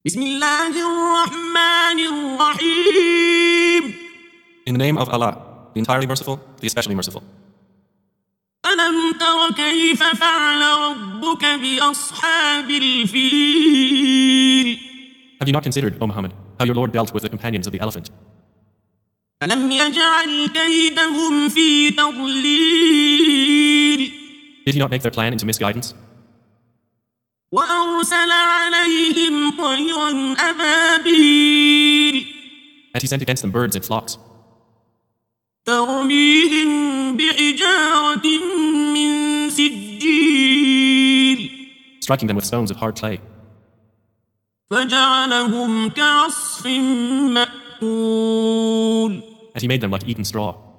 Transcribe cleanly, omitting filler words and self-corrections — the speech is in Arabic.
بسم الله الرحمن الرحيم. In the name of Allah, the entirely merciful, the especially merciful. ألم تر كيف فعل ربك بأصحاب الفيل؟ Have you not considered, O Muhammad, how your Lord dealt with the companions of the elephant? ألم يجعل كيدهم في تضليل؟ Did he not make their plan into misguidance? وأرسل عليهم طيرا أبابيل And he sent against them birds in flocks, ترميهم بحجارة من سجيل striking them with stones of hard clay, فجعلهم كعصف مأكول. and he made them like eaten straw.